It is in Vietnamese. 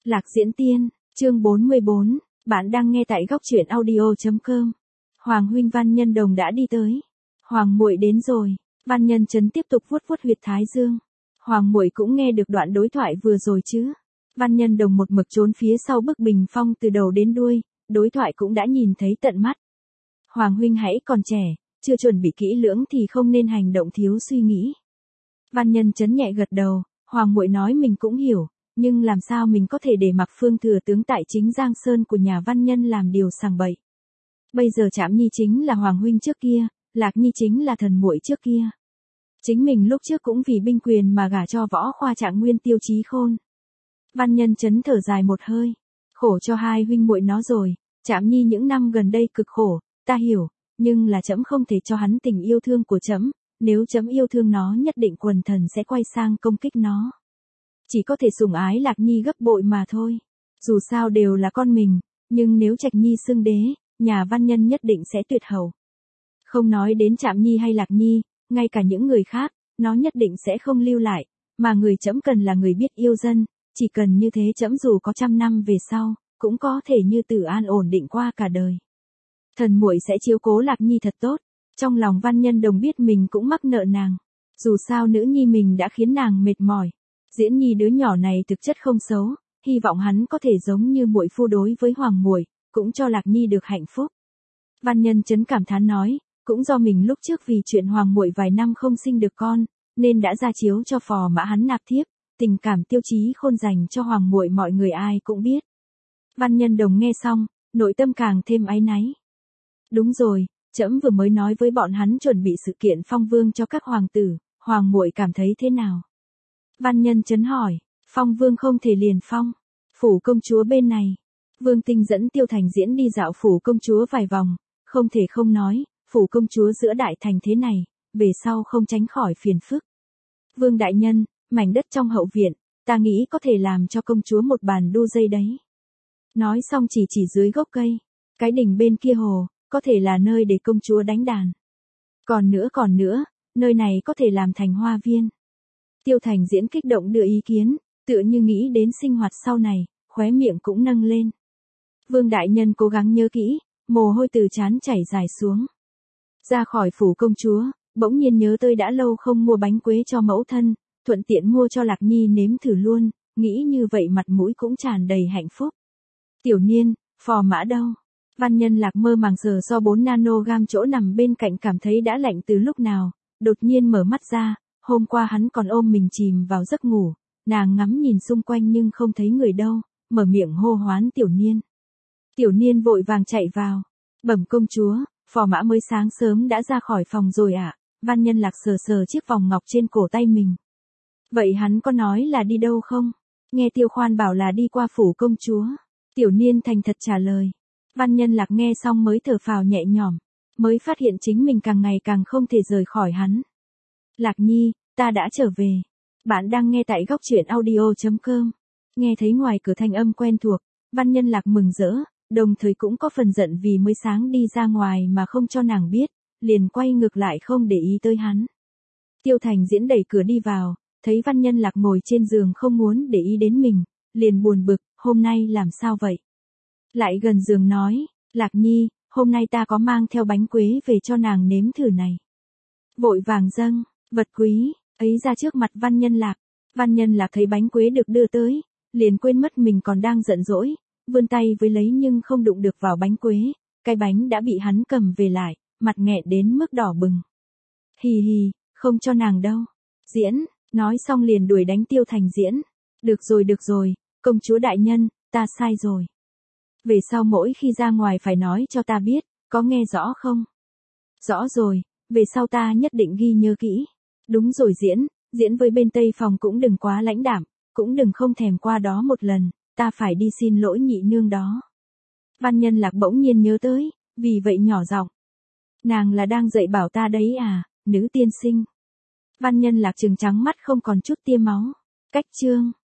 Lạc Diễn Tiên, chương 44, bạn đang nghe tại góc truyện audio.com. Hoàng huynh Văn Nhân Đồng đã đi tới. Hoàng muội đến rồi. Văn Nhân Chấn tiếp tục vuốt vuốt huyệt thái dương. Hoàng muội cũng nghe được đoạn đối thoại vừa rồi chứ? Văn Nhân Đồng một mực trốn phía sau bức bình phong từ đầu đến đuôi, đối thoại cũng đã nhìn thấy tận mắt. Hoàng huynh hãy còn trẻ, chưa chuẩn bị kỹ lưỡng thì không nên hành động thiếu suy nghĩ. Văn Nhân Chấn nhẹ gật đầu, Hoàng muội nói mình cũng hiểu, nhưng làm sao mình có thể để mặc Phương thừa tướng tại chính Giang Sơn của nhà Văn Nhân làm điều sằng bậy. Bây giờ Trảm Nhi chính là Hoàng huynh trước kia, Lạc Nhi chính là thần muội trước kia. Chính mình lúc trước cũng vì binh quyền mà gả cho Võ Khoa Trạng Nguyên Tiêu Chí Khôn. Văn Nhân Chấn thở dài một hơi, khổ cho hai huynh muội nó rồi, Trảm Nhi những năm gần đây cực khổ, ta hiểu, nhưng là trẫm không thể cho hắn tình yêu thương của trẫm, nếu trẫm yêu thương nó nhất định quần thần sẽ quay sang công kích nó. Chỉ có thể sủng ái Lạc Nhi gấp bội mà thôi. Dù sao đều là con mình, nhưng nếu Trạch Nhi xưng đế, nhà Văn Nhân nhất định sẽ tuyệt hậu. Không nói đến Trảm Nhi hay Lạc Nhi, ngay cả những người khác, nó nhất định sẽ không lưu lại, mà người trẫm cần là người biết yêu dân, chỉ cần như thế trẫm dù có 100 năm về sau, cũng có thể như tử an ổn định qua cả đời. Thần muội sẽ chiếu cố Lạc Nhi thật tốt, trong lòng Văn Nhân Đồng biết mình cũng mắc nợ nàng. Dù sao nữ nhi mình đã khiến nàng mệt mỏi. Diễn Nhi đứa nhỏ này thực chất không xấu, hy vọng hắn có thể giống như muội phu đối với Hoàng muội, cũng cho Lạc Nhi được hạnh phúc. Văn Nhân Chấn cảm thán nói, cũng do mình lúc trước vì chuyện Hoàng muội vài năm không sinh được con, nên đã ra chiếu cho phò mã hắn nạp thiếp, tình cảm Tiêu Chí Khôn dành cho Hoàng muội mọi người ai cũng biết. Văn Nhân Đồng nghe xong, nội tâm càng thêm áy náy. Đúng rồi, trẫm vừa mới nói với bọn hắn chuẩn bị sự kiện phong vương cho các hoàng tử, Hoàng muội cảm thấy thế nào? Văn Nhân Chấn hỏi, phong vương không thể liền phong, phủ công chúa bên này. Vương Tinh dẫn Tiêu Thành Diễn đi dạo phủ công chúa vài vòng, không thể không nói, phủ công chúa giữa đại thành thế này, về sau không tránh khỏi phiền phức. Vương đại nhân, mảnh đất trong hậu viện, ta nghĩ có thể làm cho công chúa một bàn đu dây đấy. Nói xong chỉ dưới gốc cây, cái đỉnh bên kia hồ, có thể là nơi để công chúa đánh đàn. Còn nữa, nơi này có thể làm thành hoa viên. Tiêu Thành Diễn kích động đưa ý kiến, tựa như nghĩ đến sinh hoạt sau này, khóe miệng cũng nâng lên. Vương đại nhân cố gắng nhớ kỹ, mồ hôi từ trán chảy dài xuống. Ra khỏi phủ công chúa, bỗng nhiên nhớ tới đã lâu không mua bánh quế cho mẫu thân, thuận tiện mua cho Lạc Nhi nếm thử luôn, nghĩ như vậy mặt mũi cũng tràn đầy hạnh phúc. Tiểu Niên, phò mã đâu? Văn Nhân Lạc mơ màng sờ so 4 nanogam chỗ nằm bên cạnh cảm thấy đã lạnh từ lúc nào, đột nhiên mở mắt ra, hôm qua hắn còn ôm mình chìm vào giấc ngủ, nàng ngắm nhìn xung quanh nhưng không thấy người đâu, mở miệng hô hoán Tiểu Niên. Tiểu Niên vội vàng chạy vào, bẩm công chúa, phò mã mới sáng sớm đã ra khỏi phòng rồi ạ. Văn Nhân Lạc sờ chiếc vòng ngọc trên cổ tay mình. Vậy hắn có nói là đi đâu không? Nghe Tiêu Khoan bảo là đi qua phủ công chúa. Tiểu Niên thành thật trả lời. Văn Nhân Lạc nghe xong mới thở phào nhẹ nhõm, mới phát hiện chính mình càng ngày càng không thể rời khỏi hắn. Lạc Nhi, ta đã trở về. Bạn đang nghe tại góc truyện audio.com. Nghe thấy ngoài cửa thanh âm quen thuộc, Văn Nhân Lạc mừng rỡ, đồng thời cũng có phần giận vì mới sáng đi ra ngoài mà không cho nàng biết, liền quay ngược lại không để ý tới hắn. Tiêu Thành Diễn đẩy cửa đi vào, thấy Văn Nhân Lạc ngồi trên giường không muốn để ý đến mình, liền buồn bực, hôm nay làm sao vậy? Lại gần giường nói, Lạc Nhi, hôm nay ta có mang theo bánh quế về cho nàng nếm thử này. Vội vàng dâng, vật quý, ấy ra trước mặt Văn Nhân Lạc. Văn Nhân Lạc thấy bánh quế được đưa tới, liền quên mất mình còn đang giận dỗi, vươn tay với lấy nhưng không đụng được vào bánh quế, cái bánh đã bị hắn cầm về lại, mặt nghẹn đến mức đỏ bừng. Hì hì, không cho nàng đâu. Diễn, nói xong liền đuổi đánh Tiêu Thành Diễn. Được rồi, công chúa đại nhân, ta sai rồi. Về sau mỗi khi ra ngoài phải nói cho ta biết, có nghe rõ không? Rõ rồi, về sau ta nhất định ghi nhớ kỹ. Đúng rồi Diễn với bên Tây phòng cũng đừng quá lãnh đạm, cũng đừng không thèm qua đó một lần, ta phải đi xin lỗi nhị nương đó. Văn Nhân Lạc bỗng nhiên nhớ tới, vì vậy nhỏ giọng. Nàng là đang dạy bảo ta đấy à, nữ tiên sinh. Văn Nhân Lạc trừng trắng mắt không còn chút tia máu. Cách chương.